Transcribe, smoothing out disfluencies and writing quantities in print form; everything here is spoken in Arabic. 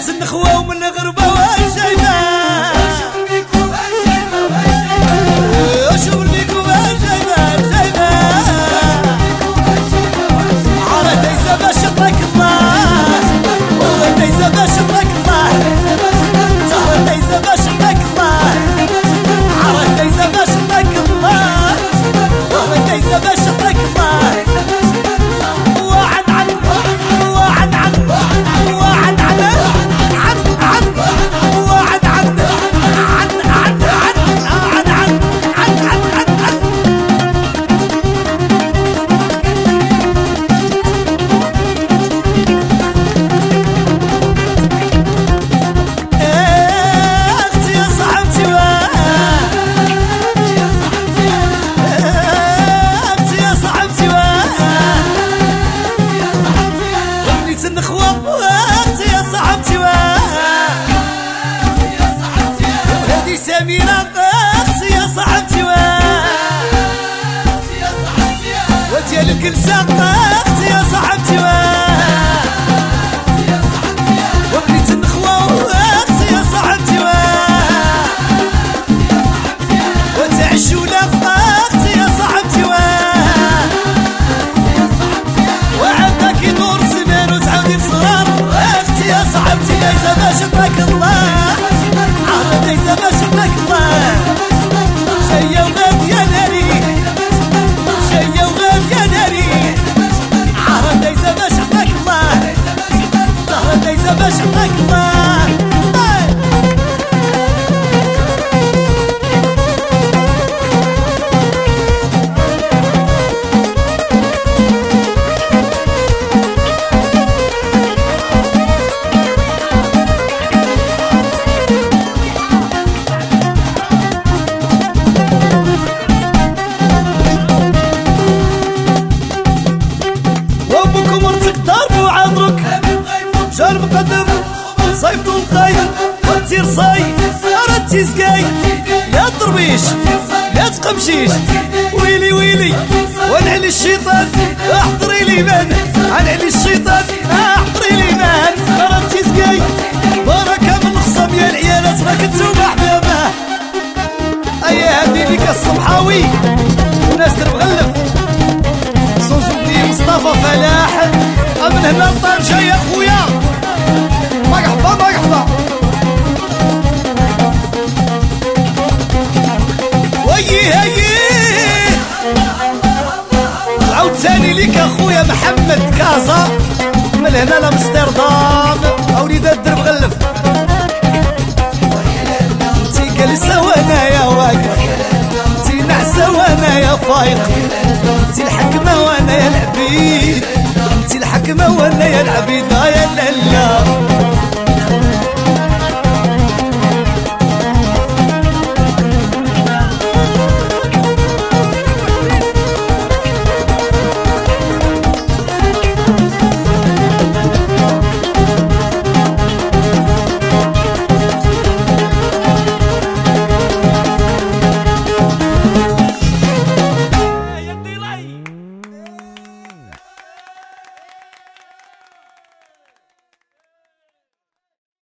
ناس النخوة ومن غربة والجايبة وشغل بيك والجايبة الجايبة على دايزة باش يطلق الله ودايزة باش يطلق الله على دايزة باش يطلق الله على دايزة باش يطلق الله ودايزة باش يطلق الله سميرة اختي يا صاحبتي وديال الكلسة اختي يا صاحبتي وبنيت النخوة اختي يا صاحبتي وتعشولة اختي يا صاحبتي وعندك يدور زمان وتعاودي بصرار اختي يا صاحبتي دايزة باش يطلق الله دايزة باش يطلق الله شيا وغاد يا ناري شيا وغاد يا ناري عرا دايزة باش يطلق الله زهرة دايزة باش يطلق الله شهر مقدم صيف طول خايف وتصير صيف ردتي سقاي يا طربيش يا تقمشيش ويلي ويلي ونعلي الشيطان احضري لي مان عنعلي الشيطان احضري لي مان ردتي سقاي بركة من الخصم يا العيالات راك نتوما حبابه ايا هادي ليك الصبحاوي وناس درب غلف سوزوني مصطفى فلاح من هنا لطنجة يا خويا مرحبا مرحبا ويي هيي عاود تاني ليك اخويا محمد كازا من هنا لامستردام اوليدات درب غلف انتي جالسة وانايا واقف انتي نعسة وانايا فايق انتي الحكمة وانايا العبيد انتي الحكمة وانا يا العبيد يا لالا